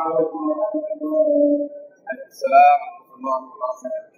السلام ورحمة الله وبركاته.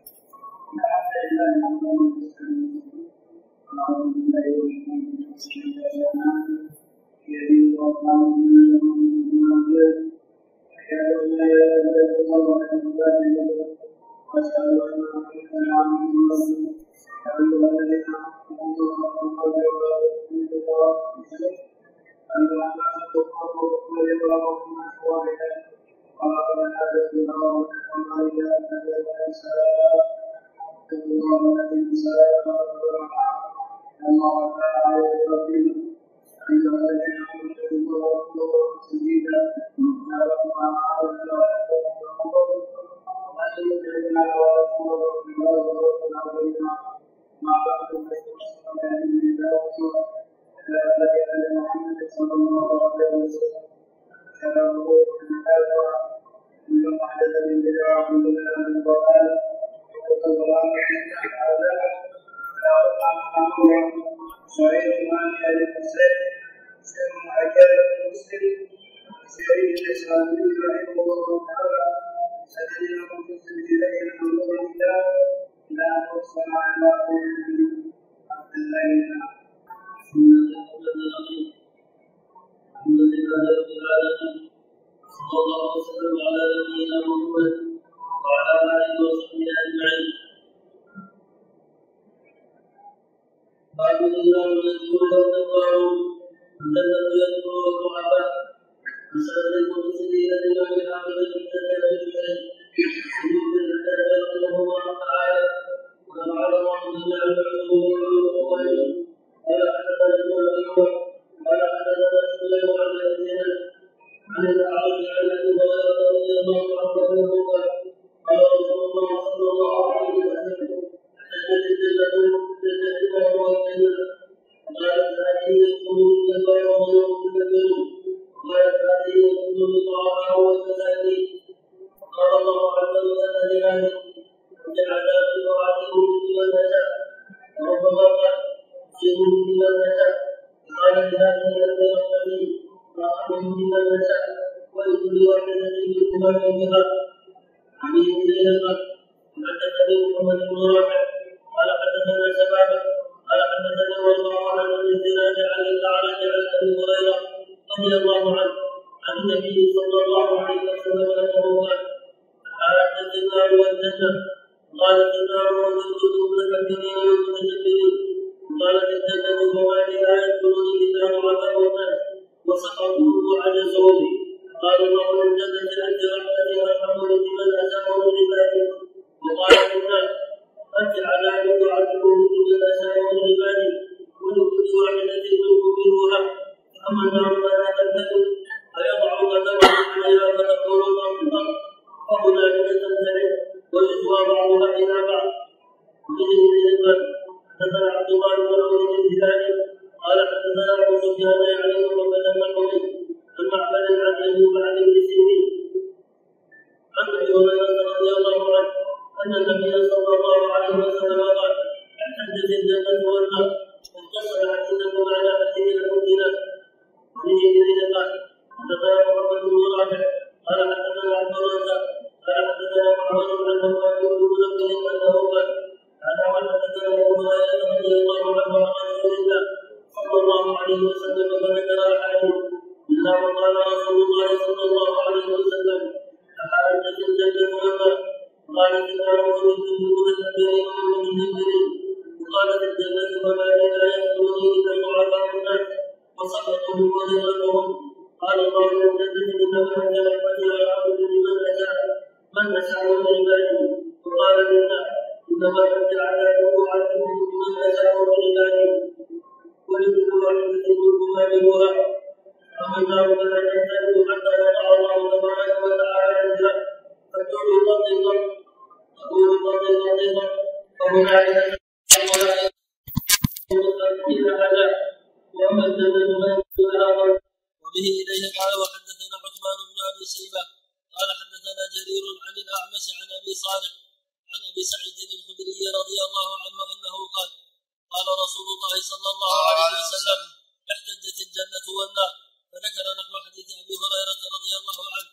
وبه إليه قال وحدثنا عثمان بن أبي شيبة قال حدثنا جرير عن الأعمش عن أبي صالح عن أبي سعيد الخدري رضي الله عنه أنه قال قال رسول الله صلى الله عليه وسلم احتجت الجنة والنار، فذكر نحو حديث أبي هريرة رضي الله عنه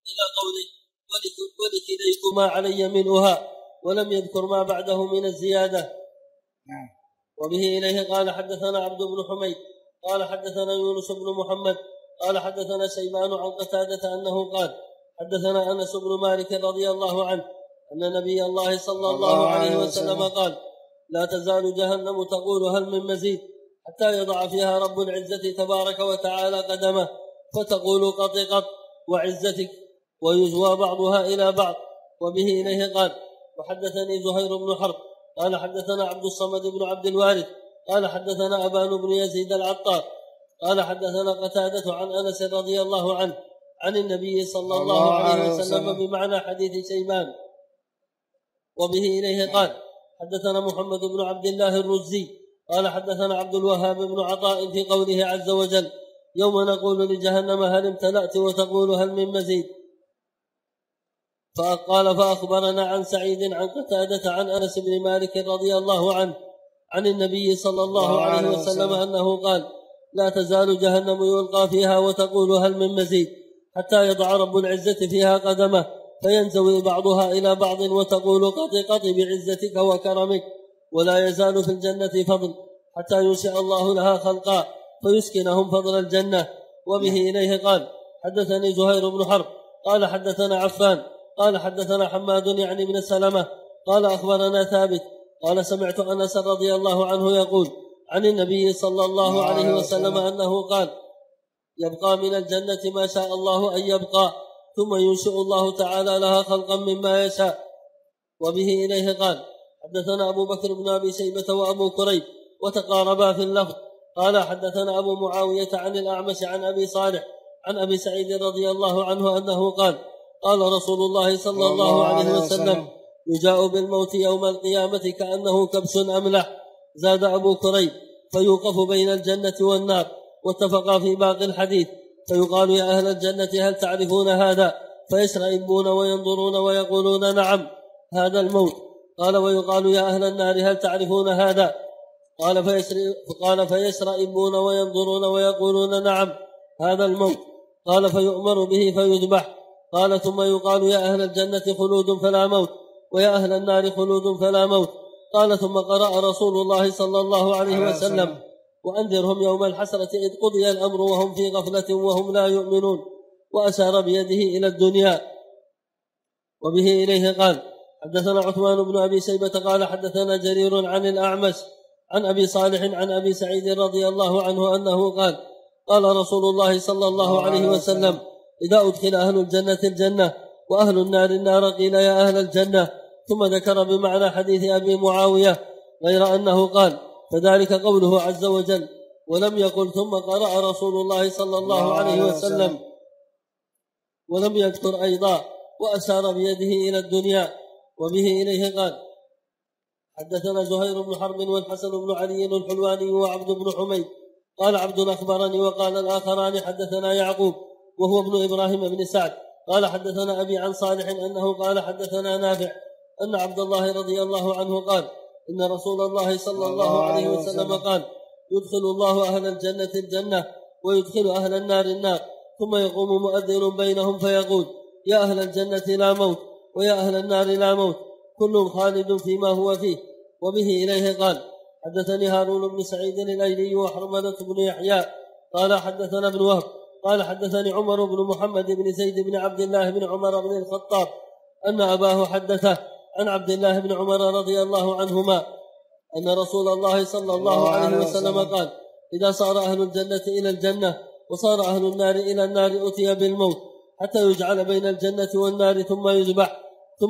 إلى قوله ولكليكما علي منها، ولم يذكر ما بعده من الزيادة. وبه إليه قال حدثنا عبد بن حميد قال حدثنا يونس بن محمد قال حدثنا شيبان عن قتادة أنه قال حدثنا أنس بن مالك رضي الله عنه أن نبي الله صلى الله عليه وسلم قال لا تزال جهنم تقول هل من مزيد حتى يضع فيها رب العزة تبارك وتعالى قدمه فتقول قط قط وعزتك، ويزوى بعضها إلى بعض. وبه إليه قال وحدثني زهير بن حرب قال حدثنا عبد الصمد بن عبد الوارث قال حدثنا أبان بن يزيد العطار قال حدثنا قتادة عن أنس رضي الله عنه عن النبي صلى الله عليه وسلم بمعنى حديث شيبان. وبه إليه قال حدثنا محمد بن عبد الله الرزي قال حدثنا عبد الوهاب بن عطاء في قوله عز وجل يوم نقول لجهنم هل امتلأت وتقول هل من مزيد. فقال فأخبرنا عن سعيد عن قتادة عن أنس بن مالك رضي الله عنه عن النبي صلى الله عليه وسلم أنه قال لا تزال جهنم يلقى فيها وتقول هل من مزيد حتى يضع رب العزة فيها قدمه فينزوي بعضها إلى بعض وتقول قط قط بعزتك وكرمك، ولا يزال في الجنة فضل حتى ينشئ الله لها خلقا فيسكنهم فضل الجنة. وبه إليه قال حدثني زهير بن حرب قال حدثنا عفان قال حدثنا حماد يعني بن سلمة قال أخبرنا ثابت قال سمعت أنس رضي الله عنه يقول عن النبي صلى الله عليه وسلم أنه قال يبقى من الجنة ما شاء الله أن يبقى ثم ينشئ الله تعالى لها خلقا مما يشاء. وبه إليه قال حدثنا أبو بكر بن أبي شيبة وأبو كريب وتقاربا في اللفظ قال حدثنا أبو معاوية عن الأعمش عن أبي صالح عن أبي سعيد رضي الله عنه أنه قال قال رسول الله صلى الله عليه وسلم يجاء بالموت يوم القيامة كأنه كبش أملح. زاد أبو كريب فيوقف بين الجنة والنار، واتفقا في باقي الحديث فيقال يا أهل الجنة هل تعرفون هذا؟ فيشرئبون وينظرون ويقولون نعم هذا الموت. قال ويقال يا أهل النار هل تعرفون هذا؟ قال فيشرئبون وينظرون ويقولون نعم هذا الموت. قال فيؤمر به فيذبح. قال ثم يقال يا أهل الجنة خلود فلا موت ويا أهل النار خلود فلا موت. قال ثم قرأ رسول الله صلى الله عليه وسلم وأنذرهم يوم الحسرة إذ قضي الأمر وهم في غفلة وهم لا يؤمنون، وأشار بيده إلى الدنيا. وبه إليه قال حدثنا عثمان بن أبي شيبة قال حدثنا جرير عن الأعمش عن أبي صالح عن أبي سعيد رضي الله عنه أنه قال قال رسول الله صلى الله عليه وسلم إذا أدخل أهل الجنة الجنة وأهل النار النار قيل يا أهل الجنة، ثم ذكر بمعنى حديث أبي معاوية غير أنه قال فذلك قوله عز وجل ولم يقل ثم قرأ رسول الله صلى الله عليه وسلم ولم يذكر أيضا وأشار بيده إلى الدنيا. وبه إليه قال حدثنا زهير بن حرب والحسن بن علي الحلواني وعبد بن حميد قال عبد أخبرني وقال الآخران حدثنا يعقوب وهو ابن إبراهيم بن سعد قال حدثنا أبي عن صالح أنه قال حدثنا نافع أن عبد الله رضي الله عنه قال إن رسول الله صلى الله عليه وسلم قال يدخل الله أهل الجنة الجنة ويدخل أهل النار النار، ثم يقوم مؤذن بينهم فيقول يا أهل الجنة لا موت ويا أهل النار لا موت كل خالد فيما هو فيه. وبه إليه قال حدثني هارون بن سعيد الأيلي وحرملة بن يحيى قال حدثنا ابن وهب قال حدثني عمر بن محمد بن زيد بن عبد الله بن عمر بن الخطاب أن أباه حدثه عن عبد الله بن عمر رضي الله عنهما أن رسول الله صلى الله عليه وسلم قال إذا صار أهل الجنة إلى الجنة وصار أهل النار إلى النار أتي بالموت حتى يجعل بين الجنة والنار ثم يذبح،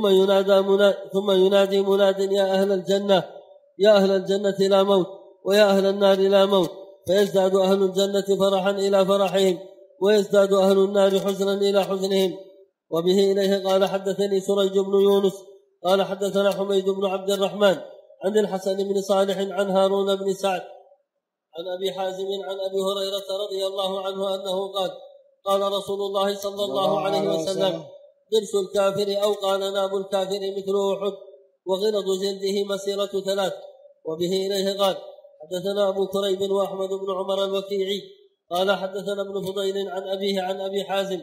ثم ينادي مناد يا أهل الجنة يا أهل الجنة لا موت ويا أهل النار لا موت، فيزداد أهل الجنة فرحا إلى فرحهم ويزداد أهل النار حزنا إلى حزنهم. وبه إليه قال حدثني سريج بن يونس قال حدثنا حميد بن عبد الرحمن عن الحسن بن صالح عن هارون بن سعد عن أبي حازم عن أبي هريرة رضي الله عنه أنه قال قال رسول الله صلى الله عليه وسلم ضرس الكافر أو قال ناب الكافر مثل أحد وغلظ جلده مسيرة 3. وبه إليه قال حدثنا أبو كريب وأحمد بن عمر الوكيعي قال حدثنا ابن فضيل عن أبيه عن أبي حازم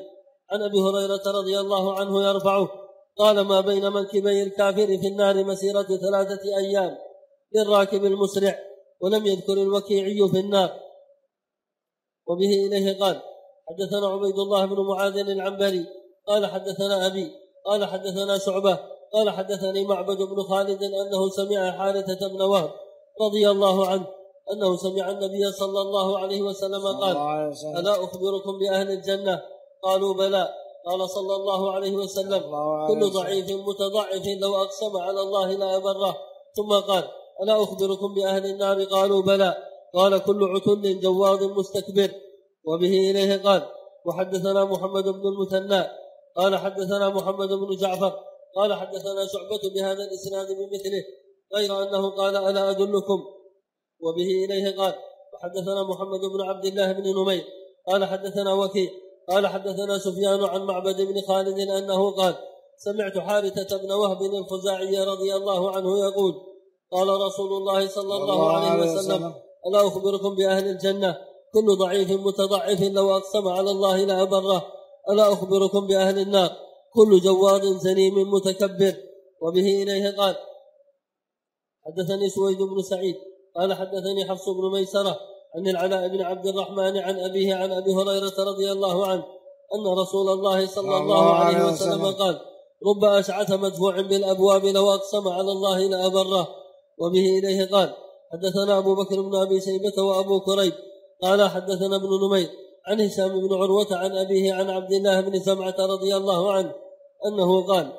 عن أبي هريرة رضي الله عنه يرفعه قال: ما بين منكبي الكافر في النار مسيرة 3 أيام للراكب المسرع. ولم يذكر الوكيعي في النار. وبه إليه قال: حدثنا عبيد الله بن معاذ العنبري قال حدثنا أبي قال حدثنا شعبة قال حدثني معبد بن خالد أنه سمع حارثة بن وهب رضي الله عنه أنه سمع النبي صلى الله عليه وسلم قال: ألا أخبركم بأهل الجنة؟ قالوا: بلى. قال صلى الله عليه وسلم: كل ضعيف متضعف لو أقسم على الله لأبره. ثم قال: ألا أخبركم بأهل النار؟ قالوا: بلى. قال: كل عتل جواظ مستكبر. وبه إليه قال: وحدثنا محمد بن المثنى قال حدثنا محمد بن جعفر قال حدثنا شعبة بهذا الإسناد بمثله غير أنه قال: ألا أدلكم؟ وبه إليه قال: وحدثنا محمد بن عبد الله بن نمير قال حدثنا وكيع قال حدثنا سفيان عن معبد بن خالد أنه قال: سمعت حارثة بن وهب الخزاعي رضي الله عنه يقول: قال رسول الله صلى الله عليه وسلم: ألا أخبركم بأهل الجنة؟ كل ضعيف متضعف لو أقسم على الله لأبره. ألا أخبركم بأهل النار؟ كل جواد زنيم متكبر. وبه إليه قال: حدثني سويد بن سعيد قال حدثني حفص بن ميسرة عن العلاء بن عبد الرحمن عن أبيه عن أبي هريرة رضي الله عنه أن رسول الله صلى الله عليه وسلم قال: رب أشعث مدفوع بالأبواب لو أقسم على الله لأبره. وبه إليه قال: حدثنا أبو بكر بن أبي شيبة وأبو كريب قال حدثنا ابن نمير عن هشام بن عروة عن أبيه عن عبد الله بن سمعة رضي الله عنه أنه قال: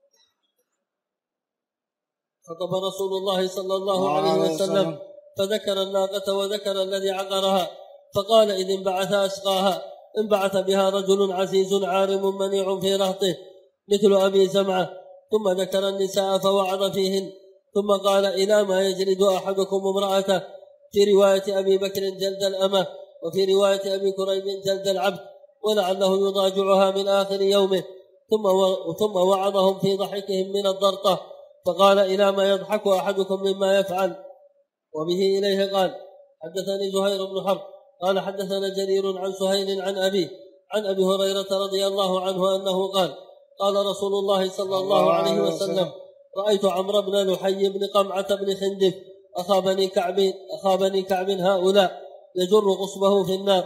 خطب رسول الله صلى الله عليه وسلم فذكر الناقة وذكر الذي عقرها، فقال: إذ انبعث أشقاها انبعث بها رجل عزيز عارم منيع في رهطه مثل أبي زمعة، ثم ذكر النساء فوعظ فيهن، ثم قال: إلى ما يجلد أحدكم امرأته؟ في رواية أبي بكر جلد الأمة، وفي رواية أبي كريب جلد العبد، ولعله يضاجعها من آخر يومه. ثم وعظهم في ضحكهم من الضرطة، فقال: إلى ما يضحك أحدكم مما يفعل؟ وبه إليه قال: حدثني زهير بن حرب قال حدثنا جرير عن سهيل عن أبيه عن أبي هريرة رضي الله عنه أنه قال: قال رسول الله صلى الله عليه وسلم: رأيت عمرو بن لحي بن قمعة بن خندف أخا بني كعب هؤلاء يجر قصبه في النار.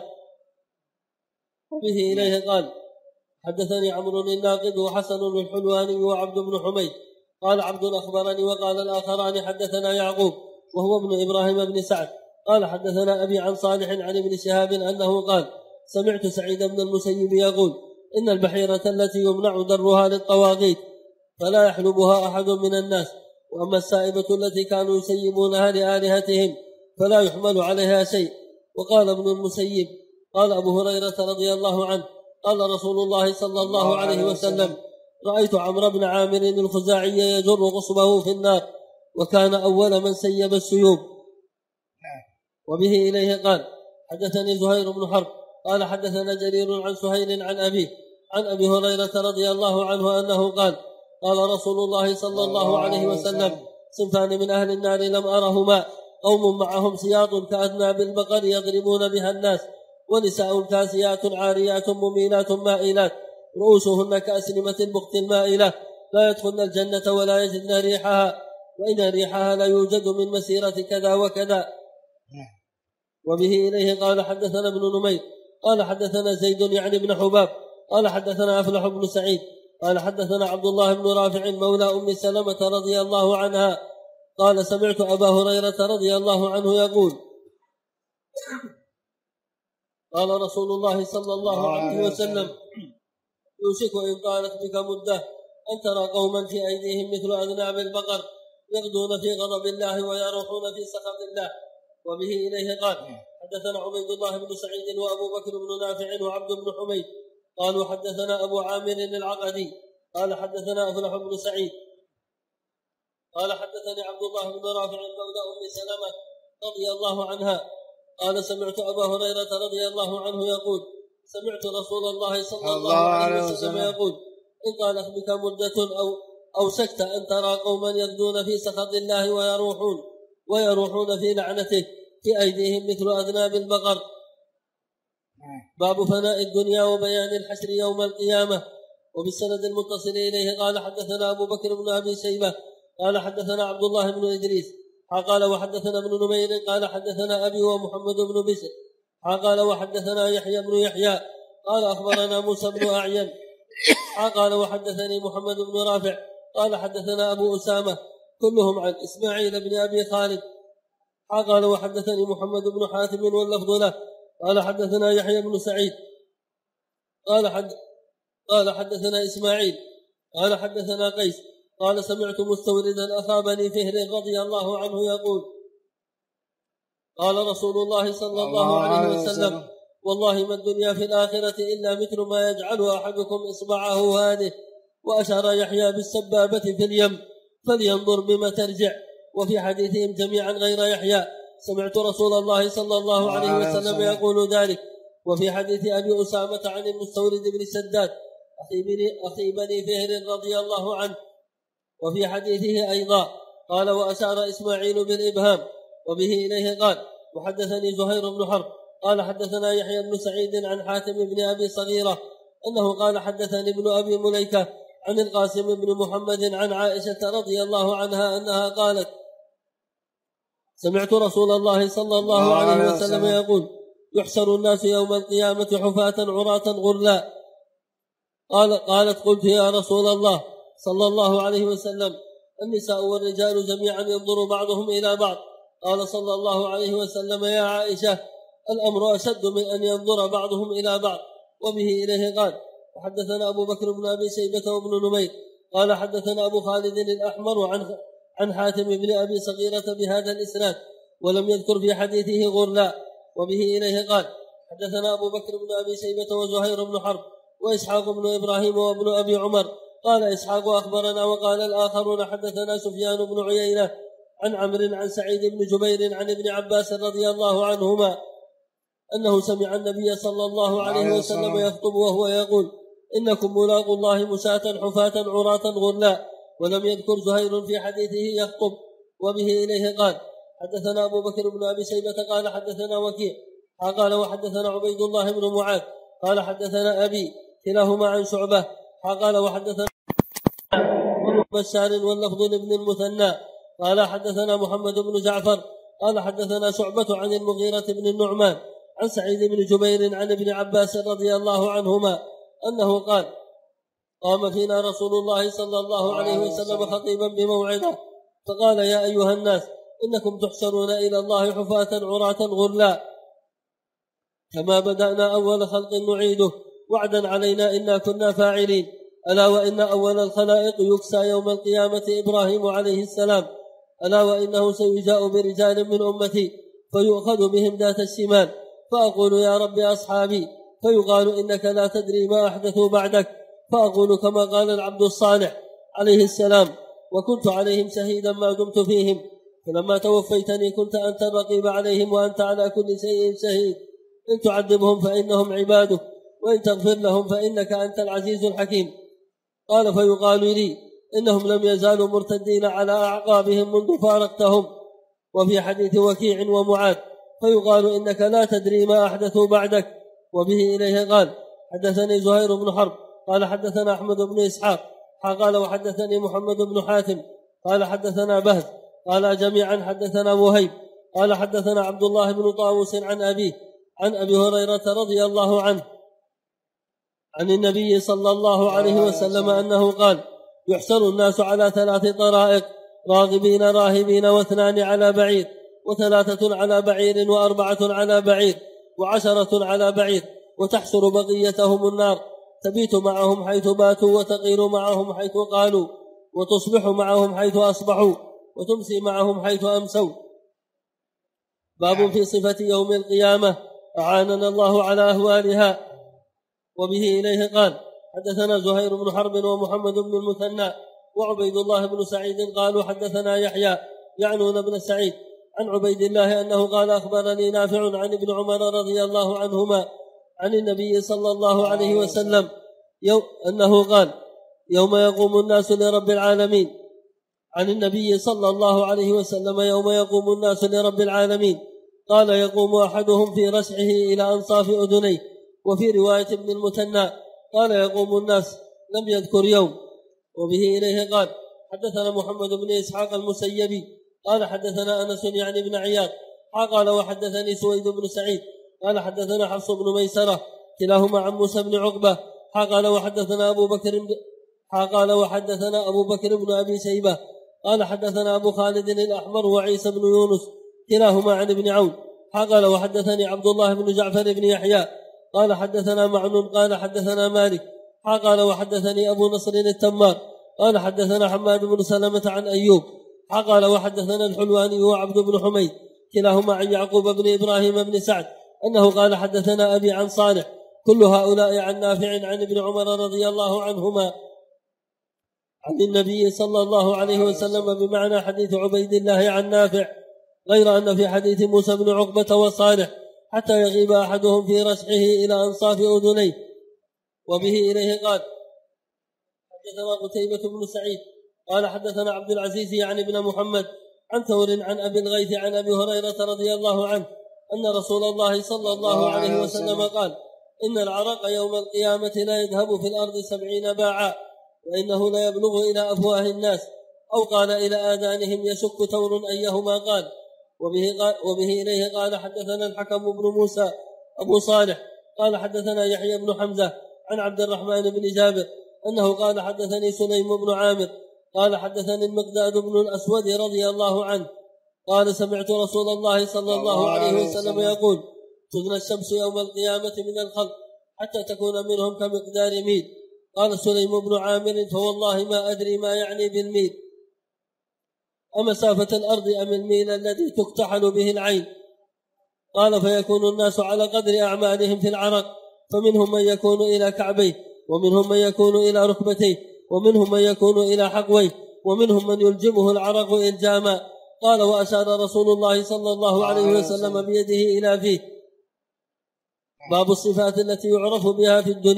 وبه إليه قال: حدثني عمرو الناقد وحسن الحلواني وعبد بن حميد قال عبد أخبرني، وقال الآخران حدثنا يعقوب وهو ابن إبراهيم بن سعد قال حدثنا أبي عن صالح عن ابن شهاب أنه قال: سمعت سعيد بن المسيب يقول: إن البحيرة التي يمنع درها للطواغيت فلا يحلبها أحد من الناس، وأما السائبة التي كانوا يسيبونها لآلهتهم فلا يحمل عليها شيء. وقال ابن المسيب: قال أبو هريرة رضي الله عنه: قال رسول الله صلى الله عليه وسلم: رأيت عمرو بن عامر الخزاعي يجر قصبه في النار، وكان أول من سيب السيوب. وبه إليه قال: حدثني زهير بن حرب قال حدثنا جرير عن سهيل عن أبيه عن أبي هريرة رضي الله عنه أنه قال: قال رسول الله صلى الله عليه وسلم: صنفان من أهل النار لم أرهما: قوم معهم سياط كأذناب البقر يضربون بها الناس، ونساء كاسيات عاريات مميلات مائلات رؤوسهن كأسنمة البخت المائلة لا يدخلن الجنة ولا يجدن ريحها، وإن ريحها لا يوجد من مسيرة كذا وكذا. وبه إليه قال: حدثنا ابن نمير قال حدثنا زيد يعني بن حباب قال حدثنا أفلح بن سعيد قال حدثنا عبد الله بن رافع مولى أم سلمة رضي الله عنها قال: سمعت أبا هريرة رضي الله عنه يقول: قال رسول الله صلى الله عليه وسلم: يوشك إن طالت بك مدة أن ترى قوما في أيديهم مثل أذناب البقر يغدون في غضب الله ويروحون في سخط الله. وبه إليه قال: حدثنا عبيد الله بن سعيد وأبو بكر بن نافع وعبد بن حميد قالوا حدثنا أبو عامر العقدي قال حدثنا أفلح بن سعيد قال حدثني عبد الله بن رافع مولى أم سلمة رضي الله عنها قال: سمعت أبا هريرة رضي الله عنه يقول: سمعت رسول الله صلى الله عليه وسلم يقول: إن طالت بك مدة أو سكت أن ترى قوما يغدون في سخط الله ويروحون في لعنته في أيديهم مثل أذناب البقر باب فناء الدنيا وبيان الحشر يوم القيامة. وبالسند المتصل إليه قال حدثنا أبو بكر بن أبي شيبة قال حدثنا عبد الله بن إدريس قال وحدثنا ابن نمير قال حدثنا أبي ومحمد بن بشر قال وحدثنا يحيى بن يحيى قال أخبرنا موسى بن أعين قال وحدثني محمد بن رافع قال حدثنا أبو أسامة كلهم عن إسماعيل بن أبي خالد قال وحدثني محمد بن حاتم واللفظ له قال حدثنا يحيى بن سعيد قال حدثنا إسماعيل قال حدثنا قيس قال سمعت مستوردا أخا بني فهر رضي الله عنه يقول قال رسول الله صلى الله عليه وسلم والله ما الدنيا في الآخرة إلا مثل ما يجعل أحدكم إصبعه هذه وأشار يحيى بالسبابة في اليم فلينظر بما ترجع. وفي حديثهم جميعا غير يحيى سمعت رسول الله صلى الله عليه وسلم يقول ذلك. وفي حديث أبي أسامة عن المستورد بن سداد أخي بني فهر رضي الله عنه وفي حديثه أيضا قال وأشار إسماعيل بالإبهام. وبه إليه قال وحدثني زهير بن حرب قال حدثنا يحيى بن سعيد عن حاتم بن أبي صغيرة أنه قال حدثني ابن أبي مليكة عن القاسم بن محمد عن عائشة رضي الله عنها أنها قالت سمعت رسول الله صلى الله عليه وسلم يقول يحشر الناس يوم القيامة حفاة عراة غرلا. قالت قلت يا رسول الله صلى الله عليه وسلم النساء والرجال جميعا ينظر بعضهم إلى بعض. قال صلى الله عليه وسلم يا عائشة الأمر أشد من أن ينظر بعضهم إلى بعض. وبه إليه قال وحدثنا أبو بكر بن أبي شيبة وابن نمير قال حدثنا أبو خالد الأحمر عن حاتم بن أبي صغيرة بهذا الإسناد ولم يذكر في حديثه غرلا. وبه إليه قال حدثنا أبو بكر بن أبي شيبة وزهير بن حرب وإسحاق بن إبراهيم وابن أبي عمر قال إسحاق أخبرنا وقال الآخرون حدثنا سفيان بن عيينة عن عمرو عن سعيد بن جبير عن ابن عباس رضي الله عنهما أنه سمع النبي صلى الله عليه وسلم يخطب وهو يقول إنكم ملاقوا الله مشاة حفاة عراة غرلا. ولم يذكر زهير في حديثه يخطب. وبه إليه قال حدثنا أبو بكر بن أبي شيبة قال حدثنا وكيع قال وحدثنا عبيد الله بن معاذ قال حدثنا أبي كلاهما عن شعبة قال وحدثنا بشار واللفظ لابن المثنى قال حدثنا محمد بن جعفر قال حدثنا شعبة عن المغيرة بن النعمان عن سعيد بن جبير عن ابن عباس رضي الله عنهما أنه قال قام فينا رسول الله صلى الله عليه وسلم خطيبا بموعظة فقال يا أيها الناس إنكم تحشرون إلى الله حفاة عراة غرلا كما بدأنا أول خلق نعيده وعدا علينا إنا كنا فاعلين. ألا وإن أول الخلائق يكسى يوم القيامة إبراهيم عليه السلام ألا وإنه سيجاء برجال من أمتي فيؤخذ بهم ذات الشمال فأقول يا رب أصحابي فيقال إنك لا تدري ما أحدثوا بعدك فأقول كما قال العبد الصالح عليه السلام وكنت عليهم شهيدا ما دمت فيهم فلما توفيتني كنت أنت الرقيب عليهم وأنت على كل شيء شهيد إن تعذبهم فإنهم عبادك وإن تغفر لهم فإنك أنت العزيز الحكيم. قال فيقال لي إنهم لم يزالوا مرتدين على أعقابهم منذ فارقتهم. وفي حديث وكيع ومعاذ فيقال إنك لا تدري ما أحدثوا بعدك. وبه إليه قال حدثني زهير بن حرب قال حدثنا أحمد بن إسحاق قال وحدثني محمد بن حاتم قال حدثنا بهز قال جميعا حدثنا وهيب قال حدثنا عبد الله بن طاووس عن أبيه عن أبي هريرة رضي الله عنه عن النبي صلى الله عليه وسلم أنه قال يحشر الناس على 3 طرائق راغبين راهبين واثنان على بعير وثلاثة على بعير و4 على بعير و10 على بعير وتحشر بقيتهم النار تبيت معهم حيث باتوا وتقيل معهم حيث قالوا وتصبح معهم حيث أصبحوا وتمسي معهم حيث أمسوا. باب في صفة يوم القيامة أعاننا الله على أهوالها. وبه إليه قال حدثنا زهير بن حرب ومحمد بن المثنى وعبيد الله بن سعيد قالوا حدثنا يحيى يعنون بن سعيد عن عبيد الله أنه قال أخبرني نافع عن ابن عمر رضي الله عنهما عن النبي صلى الله عليه وسلم أنه قال يوم يقوم الناس لرب العالمين عن النبي صلى الله عليه وسلم يوم يقوم الناس لرب العالمين قال يقوم أحدهم في رسعه إلى أنصاف أذنيه وفي رواية ابن المثنى قال يقوم الناس لم يذكر يوم. وبه إليه قال حدثنا محمد بن إسحاق المسيبي قال حدثنا أنس يعني بن عياض قال وحدثني سويد بن سعيد قال حدثنا حفص بن ميسرة كلاهما عن موسى بن عقبة قال وحدثنا أبو بكر بن أبي شيبة قال حدثنا أبو خالد الأحمر وعيسى بن يونس كلاهما عن ابن عون قال وحدثني عبد الله بن جعفر بن يحيى قال حدثنا معن قال حدثنا مالك قال وحدثني أبو نصر التمار قال حدثنا حماد بن سلمة عن أيوب قال وحدثنا الحلواني وعبد بن حميد كلاهما عن يعقوب بن إبراهيم بن سعد أنه قال حدثنا أبي عن صالح كل هؤلاء عن نافع عن ابن عمر رضي الله عنهما عن النبي صلى الله عليه وسلم بمعنى حديث عبيد الله عن نافع، غير أن في حديث موسى بن عقبة وصالح حتى يغيب أحدهم في رسحه إلى أنصاف أذنيه. وبه إليه قال حدثنا قتيبة بن سعيد قال حدثنا عبد العزيز يعني ابن محمد عن ثور عن أبي الغيث عن أبي هريرة رضي الله عنه أن رسول الله صلى الله عليه وسلم قال إن العرق يوم القيامة لا يذهب في الأرض 70 باعا وإنه لا يبلغ إلى أفواه الناس أو قال إلى آذانهم يشك ثور أيهما قال. وبه إليه قال حدثنا الحكم بن موسى أبو صالح قال حدثنا يحيى بن حمزة عن عبد الرحمن بن جابر أنه قال حدثني سليم بن عامر قال حدثني المقداد بن الأسود رضي الله عنه قال سمعت رسول الله صلى الله عليه وسلم يقول تدنى الشمس يوم القيامة من الخلق حتى تكون منهم كمقدار ميل. قال سليم بن عامر فوالله ما أدري ما يعني بالميل، أمسافة الأرض أم الميل الذي تكتحل به العين؟ قال فيكون الناس على قدر أعمالهم في العرق، فمنهم من يكون إلى كعبيه ومنهم من يكون إلى ركبتيه ومنهم من يكون إلى حقويه ومنهم من يلجمه العرق إلجاما. قال وأشار رسول الله صلى الله عليه وسلم بيده إلى فيه. باب الصفات التي يعرف بها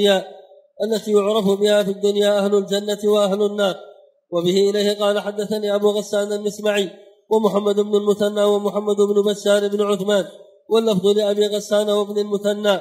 في الدنيا أهل الجنة وأهل النار. وبه إليه قال حدثني أبو غسان المسمعي ومحمد بن المثنى ومحمد بن بشار بن عثمان واللفظ لأبي غسان وابن المثنى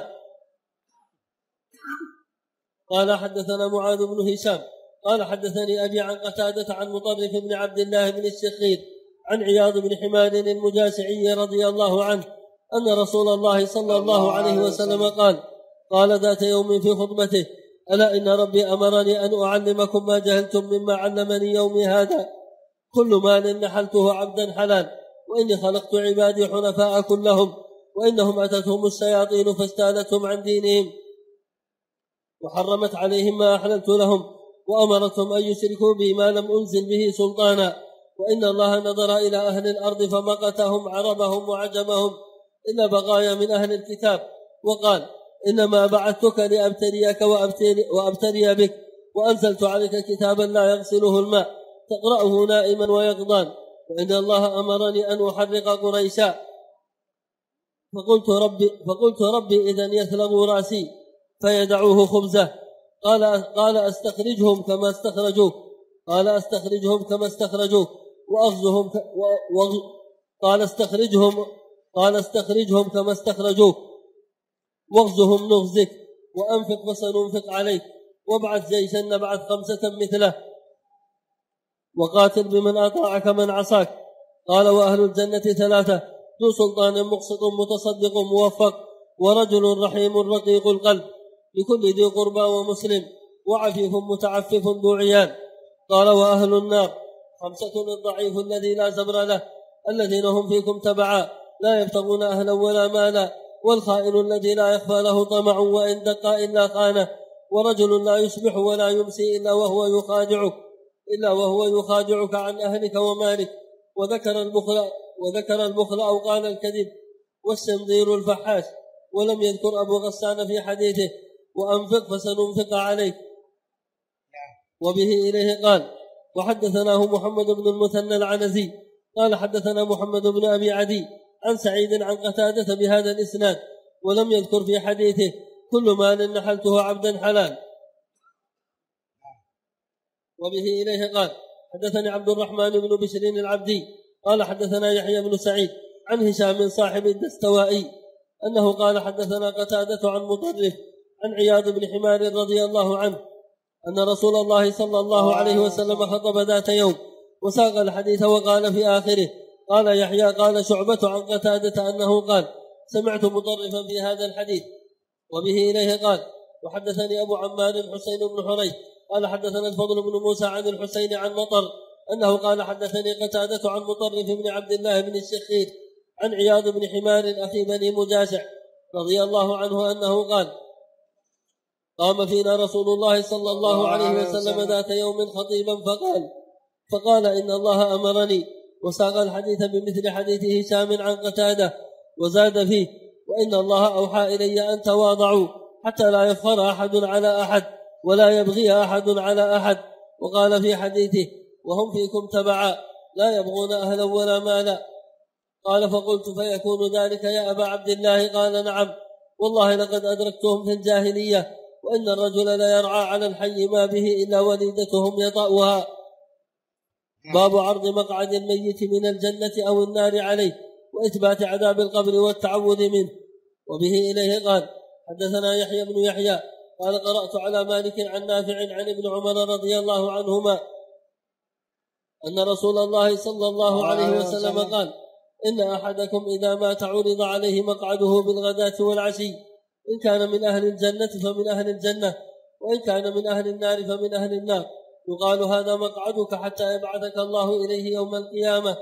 قال حدثنا معاذ بن هشام قال حدثني أبي عن قتادة عن مطرف بن عبد الله بن الشخير عن عياض بن حمار المجاشعي رضي الله عنه أن رسول الله صلى الله عليه وسلم قال ذات يوم في خطبته ألا إن ربي أمرني أن أعلمكم ما جهلتم مما علمني يومي هذا. كل مال نحلته عبدا حلال وإني خلقت عبادي حنفاء كلهم وإنهم أتتهم الشياطين فاجتالتهم عن دينهم وحرمت عليهم ما أحللت لهم وأمرتهم أن يشركوا بي ما لم أنزل به سلطانا وإن الله نظر إلى أهل الأرض فمقتهم عربهم وعجمهم إلا بقايا من أهل الكتاب وقال إنما بعثتك لأبتليك وأبتلي بك وأنزلت عليك كتابا لا يغسله الماء تقرأه نائما ويقظان وإن الله أمرني أن أحرق قريشا. فقلت ربي إذن يثلغوا رأسي فيدعوه خبزه. قال أستخرجهم كما استخرجوك وأغزهم قال استخرجهم كما استخرجوك واغزهم نغزك وأنفق فسننفق عليك وابعث جيشا نبعث 5 مثله وقاتل بمن أطاعك من عصاك. قال وأهل الجنة 3 ذو سلطان مقسط متصدق موفق ورجل رحيم رقيق القلب لكل ذي قربى ومسلم وعفيف متعفف ذو عيال. قال وأهل النار 5 الضعيف الذي لا زبر له الذين هم فيكم تبعا لا يبتغون أهلا ولا مالا والخائن الذي لا يخفى له طمع وإن دق إلا خانه ورجل لا يصبح ولا يمسي إلا وهو يخادعك عن أهلك ومالك وذكر البخل أو قال الكذب والسنظير الفحاش. ولم يذكر أبو غسان في حديثه وأنفق فسننفق عليك. وبه إليه قال وحدثناه محمد بن المثنى العنزي قال حدثنا محمد بن أبي عدي عن سعيد عن قتادة بهذا الإسناد ولم يذكر في حديثه كل مال نحلته عبدا حلال. وبه إليه قال حدثني عبد الرحمن بن بشر العبدي قال حدثنا يحيى بن سعيد عن هشام صاحب الدستوائي أنه قال حدثنا قتادة عن مطرف عن عياض بن حمار رضي الله عنه أن رسول الله صلى الله عليه وسلم خطب ذات يوم وساق الحديث وقال في آخره: قال يحيى قال شعبة عن قتادة أنه قال: سمعت مطرفا في هذا الحديث. وبه إليه قال: وحدثني أبو عمار حسين بن حريث قال حدثنا الفضل بن موسى عن الحسين عن مطر أنه قال: حدثني قتادة عن مطرف بن عبد الله بن الشخير عن عياض بن حمار أخي بني مجاشع رضي الله عنه أنه قال: قام فينا رسول الله صلى الله عليه وسلم ذات يوم خطيبا فقال: إن الله أمرني، وساق الحديث بمثل حديث هشام عن قتادة وزاد فيه: وإن الله أوحى إلي أن تواضعوا حتى لا يفخر أحد على أحد ولا يبغي أحد على أحد. وقال في حديثه: وهم فيكم تبعا لا يبغون أهلا ولا مالا. قال: فقلت: فيكون ذلك يا أبا عبد الله؟ قال: نعم، والله لقد أدركتهم في الجاهلية، وإن الرجل لا يرعى على الحي ما به إلا وليدتهم يطأها. باب عرض مقعد الميت من الجنة أو النار عليه وإثبات عذاب القبر والتعوذ منه. وبه إليه قال: حدثنا يحيى بن يحيى قال: قرأت على مالك عن نافع عن ابن عمر رضي الله عنهما أن رسول الله صلى الله عليه وسلم قال: إن أحدكم إذا مات عرض عليه مقعده بالغداة والعشي، إن كان من أهل الجنة فمن أهل الجنة، وإن كان من أهل النار فمن أهل النار، يقال: هذا مقعدك حتى يبعثك الله إليه يوم القيامة.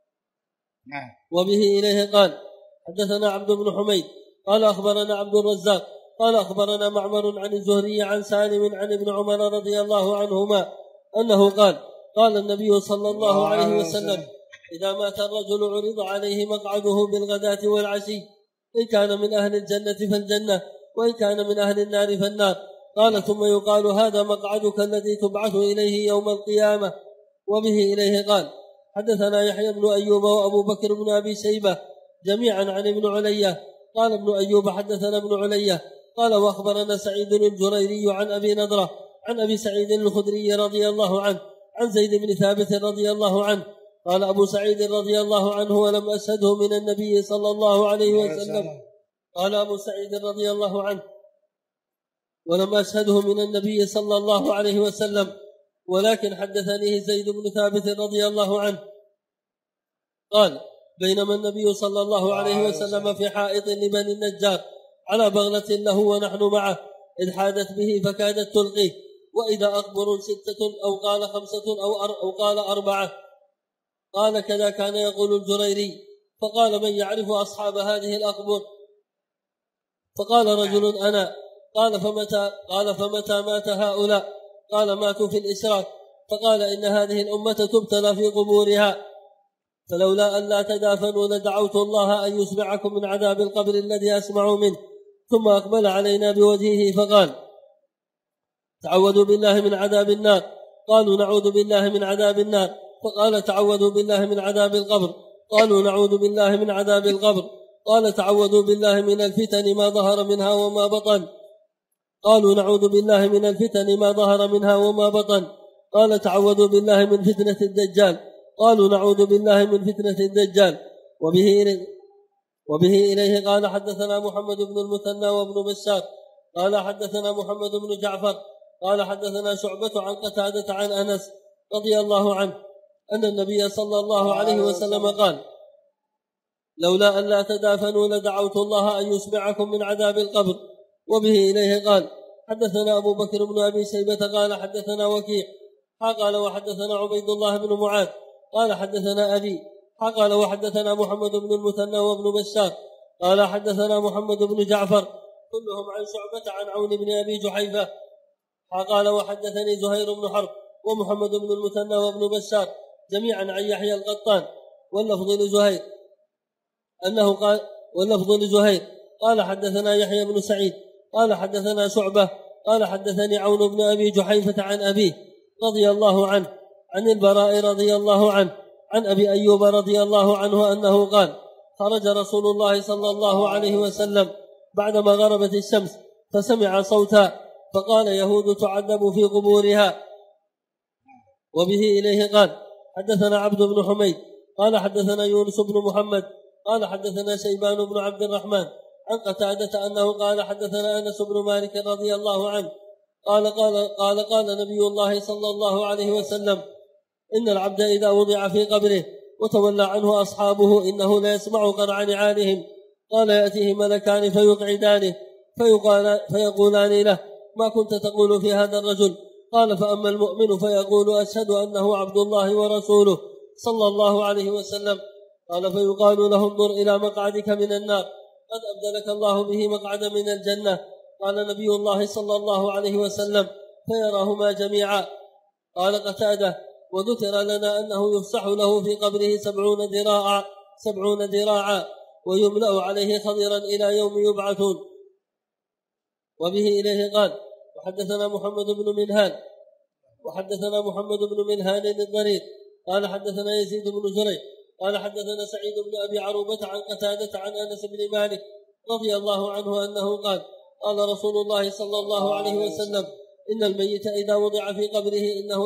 وبه إليه قال: حدثنا عبد بن حميد قال: أخبرنا عبد الرزاق قال: أخبرنا معمر عن الزهري عن سالم عن ابن عمر رضي الله عنهما أنه قال: قال النبي صلى الله عليه وسلم: إذا مات الرجل عرض عليه مقعده بالغداة والعشي، إن كان من أهل الجنة فالجنة، وإن كان من أهل النار فالنار. قال: ثم يقال: هذا مقعدك الذي تبعث إليه يوم القيامة. وبه إليه قال: حدثنا يحيى بن أيوب وأبو بكر بن أبي شيبة جميعا عن ابن علية قال: ابن أيوب حدثنا ابن علية قال: وأخبرنا سعيد الجريري عن أبي نضرة عن أبي سعيد الخدري رضي الله عنه عن زيد بن ثابت رضي الله عنه قال أبو سعيد رضي الله عنه: ولم أشهده من النبي صلى الله عليه وسلم. قال أبو سعيد رضي الله عنه: ولم أشهده من النبي صلى الله عليه وسلم، ولكن حدثنيه زيد بن ثابت رضي الله عنه قال: بينما النبي صلى الله عليه وسلم في حائط لبني النجار على بغلة له ونحن معه، إذ حادت به فكادت تلقيه، وإذا أقبر 6 أو قال 5 أو قال 4. قال: كذا كان يقول الجريري. فقال: من يعرف أصحاب هذه الأقبر؟ فقال رجل: أنا. قال: فمتى مات هؤلاء؟ قال: ماتوا في الإشراك. فقال: إن هذه الأمة تبتلى في قبورها، فلولا أن لا تدافنوا لدعوت الله أن يسمعكم من عذاب القبر الذي أسمع منه. ثم أقبل علينا بوجهه فقال: تعوذوا بالله من عذاب النار. قالوا: نعوذ بالله من عذاب النار. فقال: تعوذوا بالله من عذاب القبر. قالوا: نعوذ بالله من عذاب القبر. قال: تعوذوا بالله من الفتن ما ظهر منها وما بطن. قالوا: نعوذ بالله من الفتن ما ظهر منها وما بطن. قال: تعوذوا بالله من فتنة الدجال. قالوا: نعوذ بالله من فتنة الدجال. وبه إليه قال: حدثنا محمد بن المثنى وابن بشار قال: حدثنا محمد بن جعفر قال: حدثنا شعبة عن قتادة عن أنس رضي الله عنه أن النبي صلى الله عليه وسلم قال: لولا أن لا تدافنوا لدعوت الله أن يسمعكم من عذاب القبر. وبه إليه قال: حدثنا أبو بكر بن أبي شيبة قال: حدثنا وكيع قال: وحدثنا عبيد الله بن معاذ قال: حدثنا أبي قال: وحدثنا محمد بن المثنى وابن بشار قال: حدثنا محمد بن جعفر كلهم عن شعبة عن عون بن أبي جحيفة قال: وحدثني زهير بن حرب ومحمد بن المثنى وابن بشار جميعا عن يحيى القطان واللفظ لزهير قال: حدثنا يحيى بن سعيد قال: حدثنا شعبة قال: حدثني عون بن أبي جحيفة عن أبيه رضي الله عنه عن البراء رضي الله عنه عن أبي أيوب رضي الله عنه أنه قال: خرج رسول الله صلى الله عليه وسلم بعدما غربت الشمس فسمع صوتا فقال: يهود تعذب في قبورها. وبه إليه قال: حدثنا عبد بن حميد قال: حدثنا يونس بن محمد قال: حدثنا شيبان بن عبد الرحمن عن قتادة أنه قال حدثنا أنس بن مالك رضي الله عنه قال نبي الله صلى الله عليه وسلم إن العبد إذا وضع في قبره وتولى عنه أصحابه إنه لا يسمع قرع نعالهم. قال يأتيه ملكان فيقعدانه فيقولان له ما كنت تقول في هذا الرجل؟ قال فأما المؤمن فيقول أشهد أنه عبد الله ورسوله صلى الله عليه وسلم. قال فيقال له انظر إلى مقعدك من النار قد أبدلك الله به مقعدا من الجنة. قال نبي الله صلى الله عليه وسلم فيراهما جميعا. قال قتادة وذكر لنا أنه يفسح له في قبره 70 ذراعا ويملأ عليه خضرا إلى يوم يبعثون. وبه إليه قال وحدثنا محمد بن منهال الضرير قال حدثنا يزيد بن زريع قال حدثنا سعيد بن أبي عروبة عن قتادة عن أنس بن مالك رضي الله عنه أنه قال قال رسول الله صلى الله عليه وسلم إن الميت إذا وضع في قبره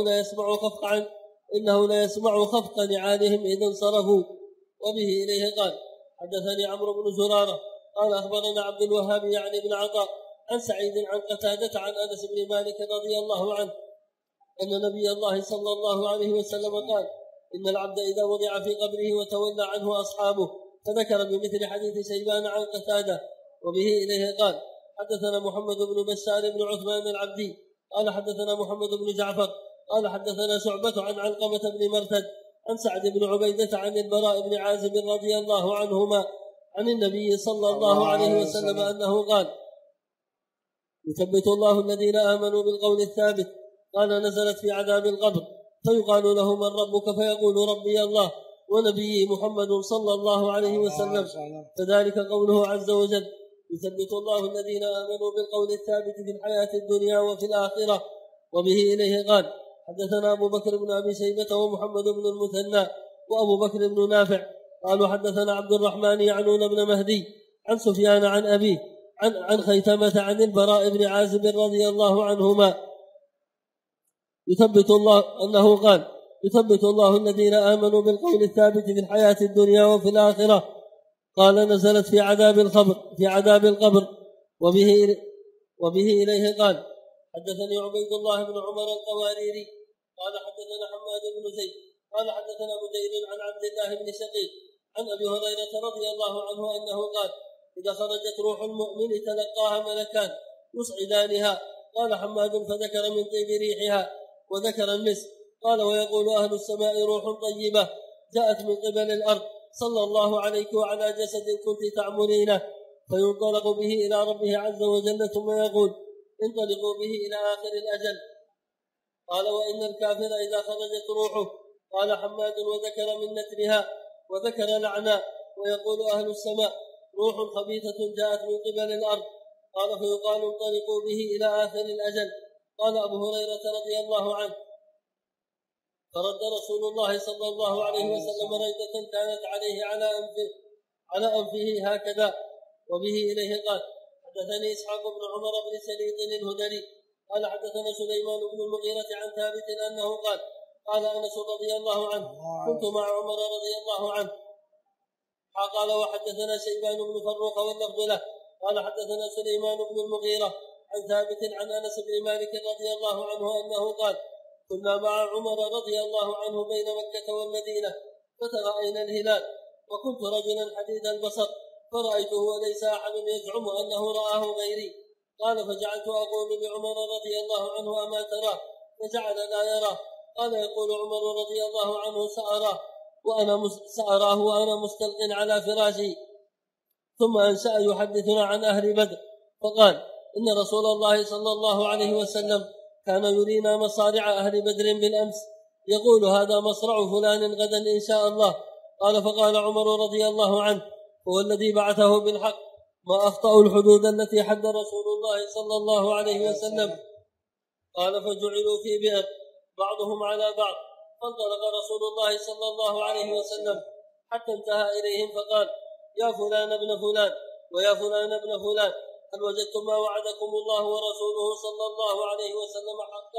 إنه لا يسمع خفق نعالهم إذا انصرفوا. وبه إليه قال حدثني عمرو بن زرارة قال أخبرنا عبد الوهاب يعني بن عطاء عن سعيد عن قتادة عن أنس بن مالك رضي الله عنه أن نبي الله صلى الله عليه وسلم قال إن العبد إذا وضع في قبره وتولى عنه أصحابه فذكر بمثل حديث شيبان عن قتادة. وبه إليه قال حدثنا محمد بن بشار بن عثمان العبدي قال حدثنا محمد بن جعفر قال حدثنا شعبة عن علقمة بن مرثد عن سعد بن عبيدة عن البراء بن عازب رضي الله عنهما عن النبي صلى الله عليه وسلم أنه قال يثبت الله الذين آمنوا بالقول الثابت. قال نزلت في عذاب القبر فيقال له من ربك فيقول ربي الله ونبي محمد صلى الله عليه وسلم فذلك قوله عز وجل يثبت الله الذين آمنوا بالقول الثابت في الحياة الدنيا وفي الآخرة. وبه إليه قال حدثنا أبو بكر بن أبي شيبة ومحمد بن المثنى وأبو بكر بن نافع قالوا حدثنا عبد الرحمن يعنون بن مهدي عن سفيان عن أبيه عن خيثمة عن البراء بن عازب رضي الله عنهما يثبت الله الذين آمنوا بالقول الثابت في الحياة الدنيا وفي الآخرة. قال نزلت في عذاب القبر. وبه إليه قال حدثني عبيد الله بن عمر القواريري قال حدثنا حماد بن زيد قال حدثنا بديل عن عبد الله بن شقيق عن أبي هريرة رضي الله عنه أنه قال إذا خرجت روح المؤمن تلقاها ملكان يصعدانها. قال حماد فذكر من طيب ريحها وذكر المسك. قال ويقول أهل السماء روح طيبة جاءت من قبل الأرض صلى الله عليك وعلى جسد كنت تعملينه فينطلق به إلى ربه عز وجل ثم يقول انطلقوا به إلى آخر الأجل. قال وإن الكافر إذا خرجت روحه قال حماد وذكر من نترها وذكر لعنا ويقول أهل السماء روح خبيثة جاءت من قبل الأرض. قال فيقال انطلقوا به إلى آخر الأجل. قال أبو هريرة رضي الله عنه فرد رسول الله صلى الله عليه وسلم ريدة كانت عليه على أنفه هكذا. وبه إليه قال حدثني إسحاق بن عمر بن سليط الهدري قال حدثنا سليمان بن المغيرة عن ثابت أنه قال أنس رضي الله عنه كنت مع عمر رضي الله عنه. قال وحدثنا شيبان بن فروخ واللفظ له قال حدثنا سليمان بن المغيرة عن ثابت عن أنس بن مالك رضي الله عنه أنه قال كنا مع عمر رضي الله عنه بين مكة والمدينة فترأينا الهلال وكنت رجلا حديد البصر فرأيته وليس أحد يزعم أنه رآه غيري. قال فجعلت أقول بعمر رضي الله عنه أما تراه فجعل لا يراه. قال يقول عمر رضي الله عنه سأراه وأنا مستلق على فراشي. ثم أنشأ يحدثنا عن أهل بدر فقال إن رسول الله صلى الله عليه وسلم كان يرينا مصارع أهل بدر بالأمس يقول هذا مصرع فلان غدا إن شاء الله. قال فقال عمر رضي الله عنه هو الذي بعثه بالحق ما أخطأوا الحدود التي حد رسول الله صلى الله عليه وسلم. قال فجعلوا في بئر بعضهم على بعض فانطلق رسول الله صلى الله عليه وسلم حتى انتهى إليهم فقال يا فلان ابن فلان ويا فلان ابن فلان هل وجدتم ما وعدكم الله ورسوله صلى الله عليه وسلم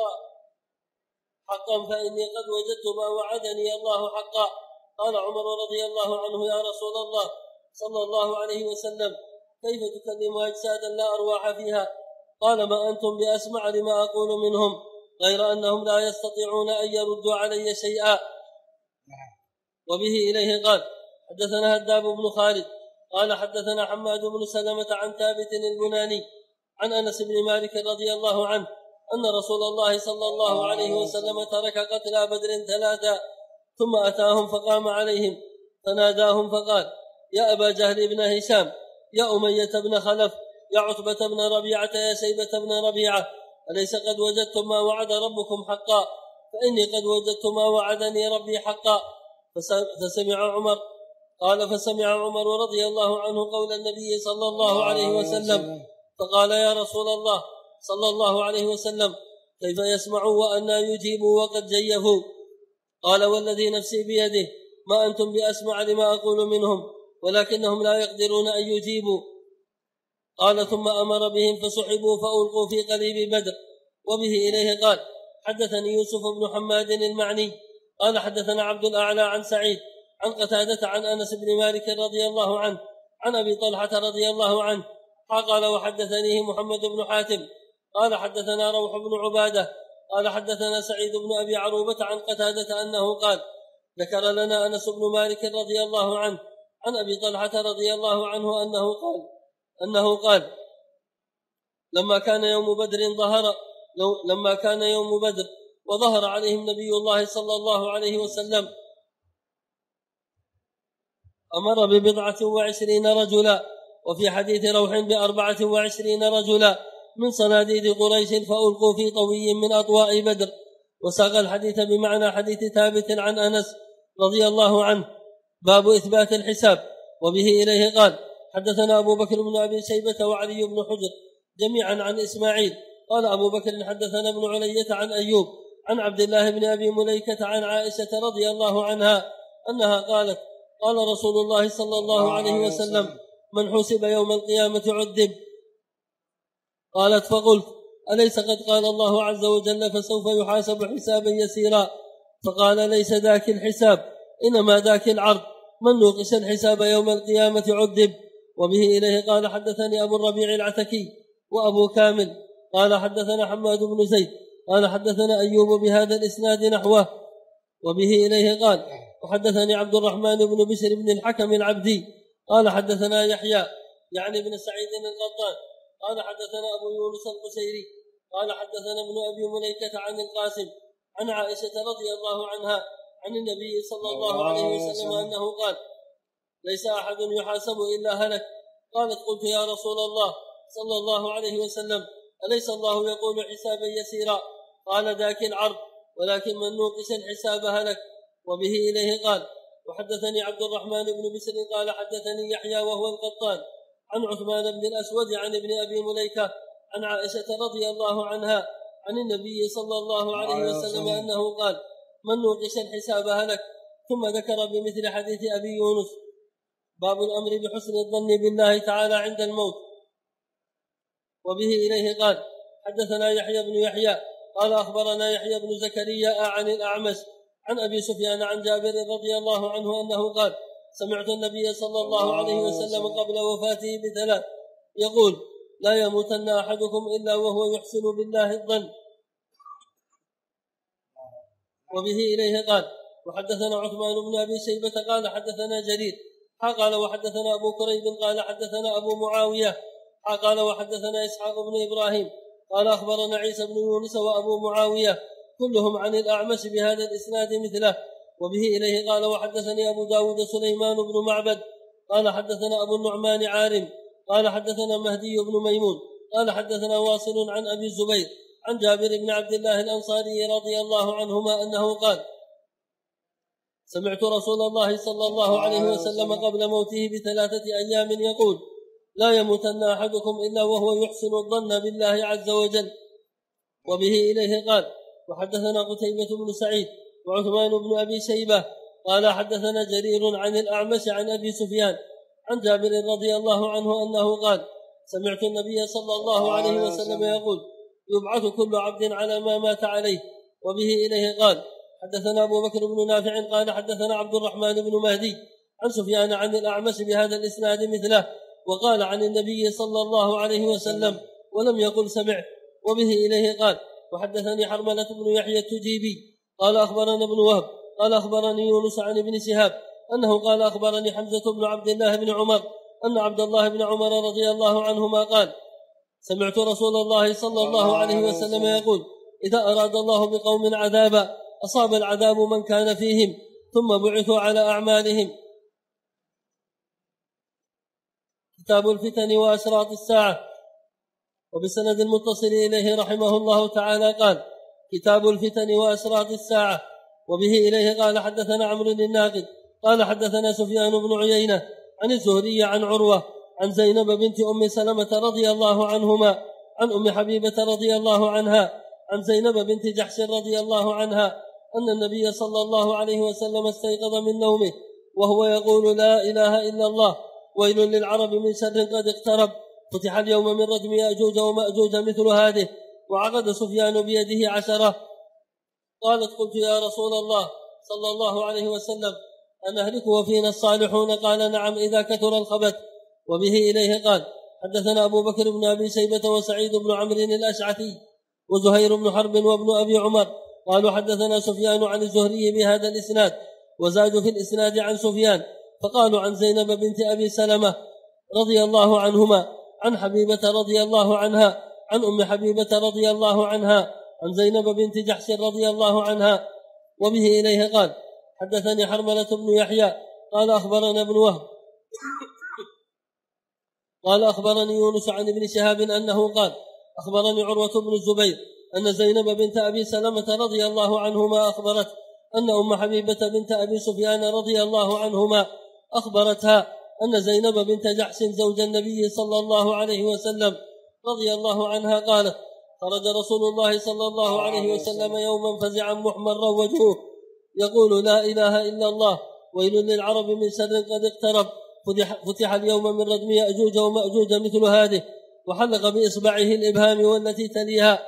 حقا فإني قد وجدت ما وعدني الله حقا. قال عمر رضي الله عنه يا رسول الله صلى الله عليه وسلم كيف تكلم أجسادا لا أرواح فيها؟ قال ما أنتم بأسمع لما أقول منهم، غير أنهم لا يستطيعون أن يردوا علي شيئا. وبه إليه قال حدثنا هداب بن خالد قال حدثنا حماد بن سلمة عن ثابت البناني عن أنس بن مالك رضي الله عنه أن رسول الله صلى الله عليه وسلم ترك قتلى بدر 3 ثم أتاهم فقام عليهم فناداهم فقال يا أبا جهل بن هشام، يا أمية بن خلف، يا عتبة بن ربيعة، يا شيبة بن ربيعة، أليس قد وجدتم ما وعد ربكم حقا؟ فإني قد وجدت ما وعدني ربي حقا. فسمع عمر رضي الله عنه قول النبي صلى الله عليه وسلم فقال يا رسول الله صلى الله عليه وسلم كيف يسمعوا وأنا يجيبوا وقد جيفوا؟ قال والذي نفسي بيده ما أنتم بأسمع لما أقول منهم ولكنهم لا يقدرون أن يجيبوا. قال ثم أمر بهم فسحبوا فألقوا في قليب بدر. وبه إليه قال حدثني يوسف بن حماد المعني قال حدثنا عبد الأعلى عن سعيد عن قتادة عن أنس بن مالك رضي الله عنه عن أبي طلحة رضي الله عنه قال وحدثنيه محمد بن حاتم قال حدثنا روح بن عبادة قال حدثنا سعيد بن أبي عروبة عن قتادة أنه قال ذكر لنا أنس بن مالك رضي الله عنه عن أبي طلحة رضي الله عنه أنه قال لما كان يوم بدر وظهر عليهم نبي الله صلى الله عليه وسلم أمر ب24 رجلا، وفي حديث روح ب24 رجلا من صناديد قريش فألقوا في طوي من أطواء بدر. وساق الحديث بمعنى حديث ثابت عن أنس رضي الله عنه. باب إثبات الحساب. وبه إليه قال حدثنا أبو بكر بن أبي شيبة وعلي بن حجر جميعا عن إسماعيل قال أبو بكر حدثنا ابن علية عن أيوب عن عبد الله بن أبي مليكة عن عائشة رضي الله عنها أنها قالت قال رسول الله صلى الله عليه وسلم من حسب يوم القيامة عذب. قالت فقلت أليس قد قال الله عز وجل فسوف يحاسب حسابا يسيرا؟ فقال ليس ذاك الحساب إنما ذاك العرض، من نوقش الحساب يوم القيامة عذب. وبه إليه قال حدثني أبو الربيع العتكي وأبو كامل قال حدثنا حماد بن زيد قال حدثنا أيوب بهذا الإسناد نحوه. وبه إليه قال وحدثني عبد الرحمن بن بشر بن الحكم العبدي قال حدثنا يحيى يعني بن سعيد القطان قال حدثنا أبو يونس القشيري قال حدثنا ابن أبي مليكة عن القاسم عن عائشة رضي الله عنها عن النبي صلى الله عليه وسلم أنه قال ليس أحد يحاسب إلا هلك. قالت قلت يا رسول الله صلى الله عليه وسلم أليس الله يقول حسابا يسيرا؟ قال ذاك العرض، ولكن من نوقش الحساب هلك. وبه إليه قال وحدثني عبد الرحمن بن بشر قال حدثني يحيى وهو القطان عن عثمان بن الأسود عن ابن أبي مليكة عن عائشة رضي الله عنها عن النبي صلى الله عليه وسلم أنه قال من نوقش الحساب هلك. ثم ذكر بمثل حديث أبي يونس. باب الأمر بحسن الظن بالله تعالى عند الموت. وبه إليه قال حدثنا يحيى بن يحيى قال أخبرنا يحيى بن زكريا عن الأعمش عن أبي سفيان عن جابر رضي الله عنه أنه قال سمعت النبي صلى الله عليه وسلم قبل وفاته ب3 يقول لا يموتن أحدكم إلا وهو يحسن بالله الظن. وبه إليه قال وحدثنا عثمان بن أبي شيبة قال حدثنا جرير قال وحدثنا أبو كريب قال حدثنا أبو معاوية قال وحدثنا إسحاق بن إبراهيم قال أخبرنا عيسى بن يونس وأبو معاوية كلهم عن الأعمش بهذا الإسناد مثله. وبه إليه قال وحدثني أبو داود سليمان بن معبد قال حدثنا أبو النعمان عارم قال حدثنا مهدي بن ميمون قال حدثنا واصل عن أبي الزبير عن جابر بن عبد الله الأنصاري رضي الله عنهما أنه قال سمعت رسول الله صلى الله عليه وسلم قبل موته ب3 أيام يقول لا يموتن أحدكم إلا وهو يحسن الظن بالله عز وجل. وبه إليه قال وحدثنا قتيبة بن سعيد وعثمان بن أبي شيبة قال حدثنا جرير عن الأعمش عن أبي سفيان عن جابر رضي الله عنه أنه قال سمعت النبي صلى الله عليه وسلم يقول يبعث كل عبد على ما مات عليه. وبه إليه قال حدثنا أبو بكر بن نافع قال حدثنا عبد الرحمن بن مهدي عن سفيان عن الأعمش بهذا الإسناد مثله. وقال عن النبي صلى الله عليه وسلم ولم يقل سمعت. وبه إليه قال وحدثني حرملة بن يحيى التجيبي قال أخبرنا ابن وهب قال أخبرني يونس عن ابن شهاب أنه قال أخبرني حمزة بن عبد الله بن عمر أن عبد الله بن عمر رضي الله عنهما قال سمعت رسول الله صلى الله عليه وسلم يقول إذا أراد الله بقوم عذابا أصاب العذاب من كان فيهم ثم بعثوا على أعمالهم. كتاب الفتن وأشراط الساعة. وبسند المتصل إليه رحمه الله تعالى قال كتاب الفتن وأشراط الساعة. وبه إليه قال حدثنا عمرو الناقد قال حدثنا سفيان بن عيينة عن الزهري عن عروة عن زينب بنت أم سلمة رضي الله عنهما عن أم حبيبة رضي الله عنها عن زينب بنت جحش رضي الله عنها أن النبي صلى الله عليه وسلم استيقظ من نومه وهو يقول لا إله إلا الله ويل للعرب من شر قد اقترب فتح اليوم من رجم يأجوج ومأجوج مثل هذه وعقد سفيان بيده 10. قالت قلت يا رسول الله صلى الله عليه وسلم أنهلك وفينا الصالحون؟ قال نعم إذا كثر الخبث. وبه إليه قال حدثنا أبو بكر بن أبي شيبة وسعيد بن عمرو الأشعثي وزهير بن حرب وابن أبي عمر قالوا حدثنا سفيان عن الزهري بهذا الإسناد وزادوا في الإسناد عن سفيان فقالوا عن زينب بنت أبي سلمة رضي الله عنهما عن حبيبة رضي الله عنها عن أم حبيبة رضي الله عنها عن زينب بنت جحش رضي الله عنها. وبه إليه قال حدثني حرملة بن يحيى قال أخبرنا ابن وهب قال أخبرني يونس عن ابن شهاب أنه قال أخبرني عروة بن الزبير أن زينب بنت أبي سلمة رضي الله عنهما أخبرت أن أم حبيبة بنت أبي سفيان رضي الله عنهما أخبرتها أن زينب بنت جحش زوج النبي صلى الله عليه وسلم رضي الله عنها قالت خرج رسول الله صلى الله عليه وسلم يوما فزعا محمرا وجهه يقول لا إله إلا الله ويل للعرب من شر قد اقترب فتح اليوم من ردم يأجوج ومأجوج مثل هذه وحلق بإصبعه الإبهام والتي تليها.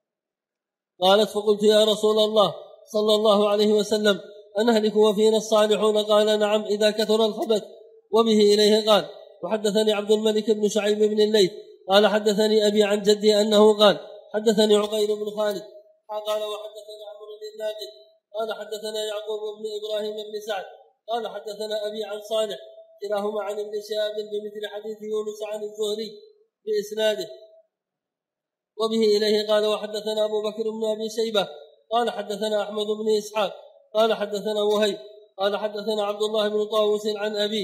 قالت فقلت يا رسول الله صلى الله عليه وسلم أنهلك وفينا الصالحون؟ قال نعم إذا كثر الخبث. وبه إليه قال وحدثني عبد الملك بن شعيب بن الليث قال حدثني أبي عن جدي أنه قال حدثني عقيل بن خالد قال وحدثنا عمرو الناقد قال حدثنا يعقوب بن إبراهيم بن سعد قال حدثنا أبي عن صالح كلاهما عن ابن شهاب بمثل حديث يونس عن الزهري بإسناده. وبه إليه قال وحدثنا أبو بكر بن أبي شيبة قال حدثنا أحمد بن إسحاق قال حدثنا وهيب قال حدثنا عبد الله بن طاووس عن أبيه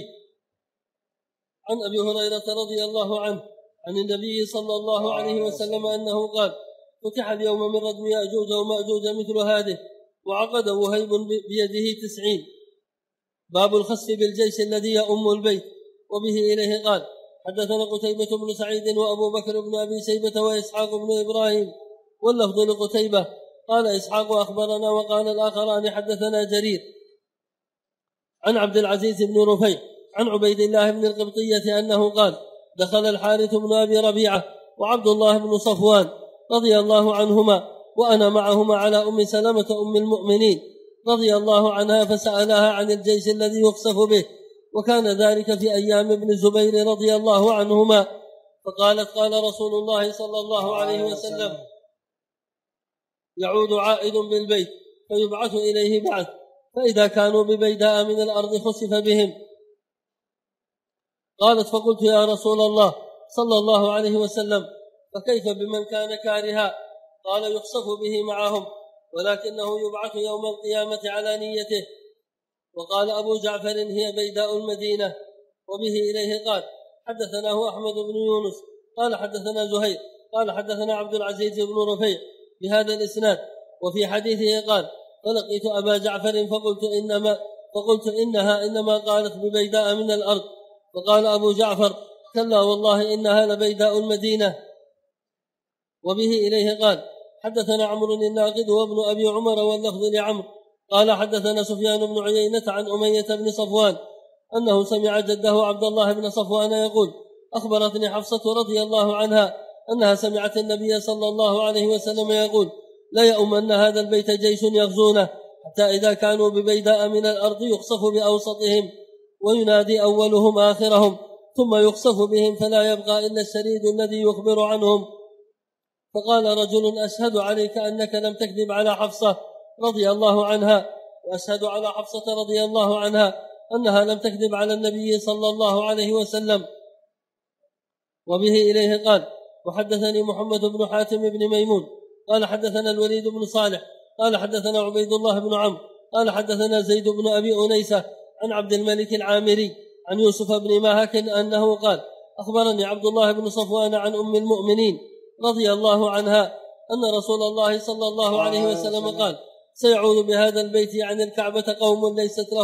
عن أبي هريرة رضي الله عنه عن النبي صلى الله عليه وسلم أنه قال فتح اليوم من ردم يأجوج ومأجوج مثل هذه وعقد وهيب بيده 90. باب الخسف بالجيش الذي يؤم البيت. وبه إليه قال حدثنا قتيبة بن سعيد وأبو بكر بن أبي شيبة وإسحاق بن إبراهيم واللفظ لقتيبة قال إسحاق أخبرنا وقال الآخران حدثنا جرير عن عبد العزيز بن رفيع عن عبيد الله بن القبطية أنه قال دخل الحارث بن أبي ربيعة وعبد الله بن صفوان رضي الله عنهما وأنا معهما على أم سلمة أم المؤمنين رضي الله عنها فسألها عن الجيش الذي يخسف به وكان ذلك في أيام ابن الزبير رضي الله عنهما فقالت قال رسول الله صلى الله عليه وسلم يعود عائد بالبيت فيبعث إليه بعث فإذا كانوا ببيداء من الأرض خسف بهم. قالت فقلت يا رسول الله صلى الله عليه وسلم فكيف بمن كان كارها؟ قال يخسف به معهم ولكنه يبعث يوم القيامة على نيته. وقال أبو جعفر هي بيداء المدينة. وبه إليه قال حدثناه أحمد بن يونس قال حدثنا زهير قال حدثنا عبد العزيز بن رفيع بهذا الإسناد وفي حديثه قال فلقيت أبا جعفر فقلت إنها إنما قالت ببيداء من الأرض فقال أبو جعفر كلا والله إنها لبيداء المدينة. وبه إليه قال حدثنا عمرو الناقد وابن أبي عمر واللفظ لعمرو قال حدثنا سفيان بن عيينة عن أمية بن صفوان أنه سمع جده عبد الله بن صفوان يقول أخبرتني حفصة رضي الله عنها أنها سمعت النبي صلى الله عليه وسلم يقول لا يؤمن هذا البيت جيش يغزونه حتى إذا كانوا ببيداء من الأرض يخسف بأوسطهم وينادي أولهم آخرهم ثم يخسف بهم فلا يبقى إلا الشريد الذي يخبر عنهم. فقال رجل: أشهد عليك أنك لم تكذب على حفصة رضي الله عنها، وأشهد على حفصة رضي الله عنها أنها لم تكذب على النبي صلى الله عليه وسلم. وبه إليه قال: وحدثني محمد بن حاتم بن ميمون قال حدثنا الوليد بن صالح قال حدثنا عبيد الله بن عمرو قال حدثنا زيد بن أبي أنيسة عن عبد الملك العامري عن يوسف بن ماهك أنه قال: أخبرني عبد الله بن صفوان عن أم المؤمنين رضي الله عنها أن رسول الله صلى الله عليه وسلم قال: سيعود بهذا البيت عن الكعبة قوم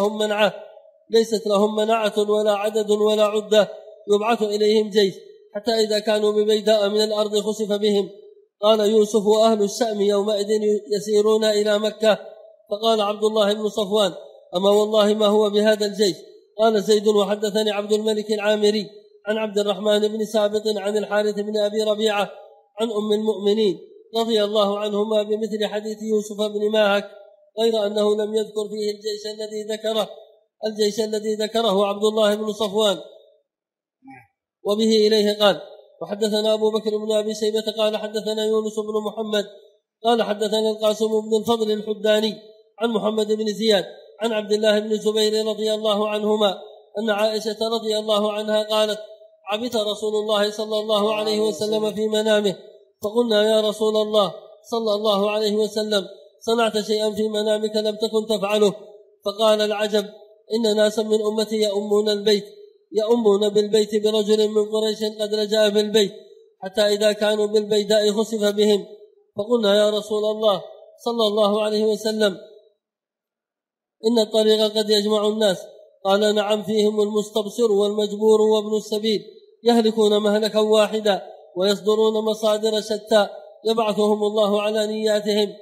ليست لهم منعة ولا عدد ولا عدة، يبعث إليهم جيش حتى إذا كانوا ببيداء من الأرض خسف بهم. قال يوسف: وأهل الشأم يومئذ يسيرون إلى مكة. فقال عبد الله بن صفوان: أما والله ما هو بهذا الجيش. قال زيد: وحدثني عبد الملك العامري عن عبد الرحمن بن سابط عن الحارث بن أبي ربيعة عن أم المؤمنين رضي الله عنهما بمثل حديث يوسف بن ماهك، غير أنه لم يذكر فيه الجيش الذي ذكره عبد الله بن صفوان. وبه إليه قال: وحدثنا أبو بكر بن أبي شيبة قال حدثنا يونس بن محمد قال حدثنا القاسم بن الفضل الحداني عن محمد بن زياد عن عبد الله بن الزبير رضي الله عنهما أن عائشة رضي الله عنها قالت: عبث رسول الله صلى الله عليه وسلم في منامه، فقلنا: يا رسول الله صلى الله عليه وسلم، صنعت شيئا في منامك لم تكن تفعله. فقال: العجب، إن ناسا من أمتي يؤمون بالبيت برجل من قريش قد رجع بالبيت حتى إذا كانوا بالبيداء خسف بهم. فقلنا: يا رسول الله صلى الله عليه وسلم، إن الطريق قد يجمع الناس. قال: نعم، فيهم المستبصر والمجبور وابن السبيل، يهلكون مهلكا واحدا ويصدرون مصادر شتى، يبعثهم الله على نياتهم.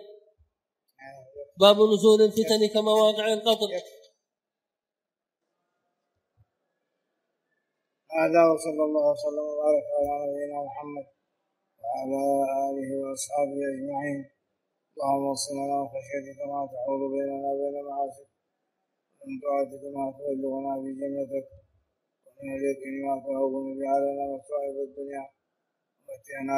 باب نزول الفتن كمواقع القطر. هذا وصلى الله وسلم وبارك على نبينا محمد وعلى آله وأصحابه أجمعين. اللهم وصلنا من خشيتك ما تحول بيننا وبين معاصيك، ومن طاعتك ما تبلغنا بجنتك، ومن اليقين ما تهون به علينا مصائب الدنيا، ومتعنا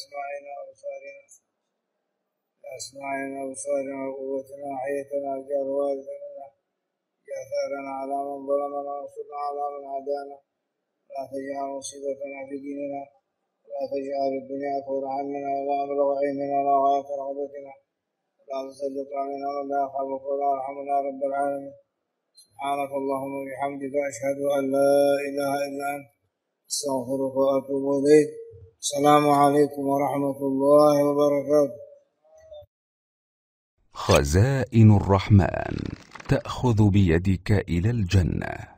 بأسماعنا وأبصارنا وقوتنا أحييتنا واجعل وارثنا جاثارنا على من ظلمنا وانصرنا على من عادانا، لا تجعل مصيبتنا في ديننا، ولا تجعل الدنيا أكبر همنا ولا مبلغ علمنا ولا غاية رغبتنا، ولا تسلط علينا من لا يخافك ولا يرحمنا رب العالمين. سبحانك اللهم وبحمدك، أشهد أن لا إله إلا أنت، أستغفرك وأتوب إليك. السلام عليكم ورحمة الله وبركاته. خزائن الرحمن تأخذ بيدك إلى الجنة.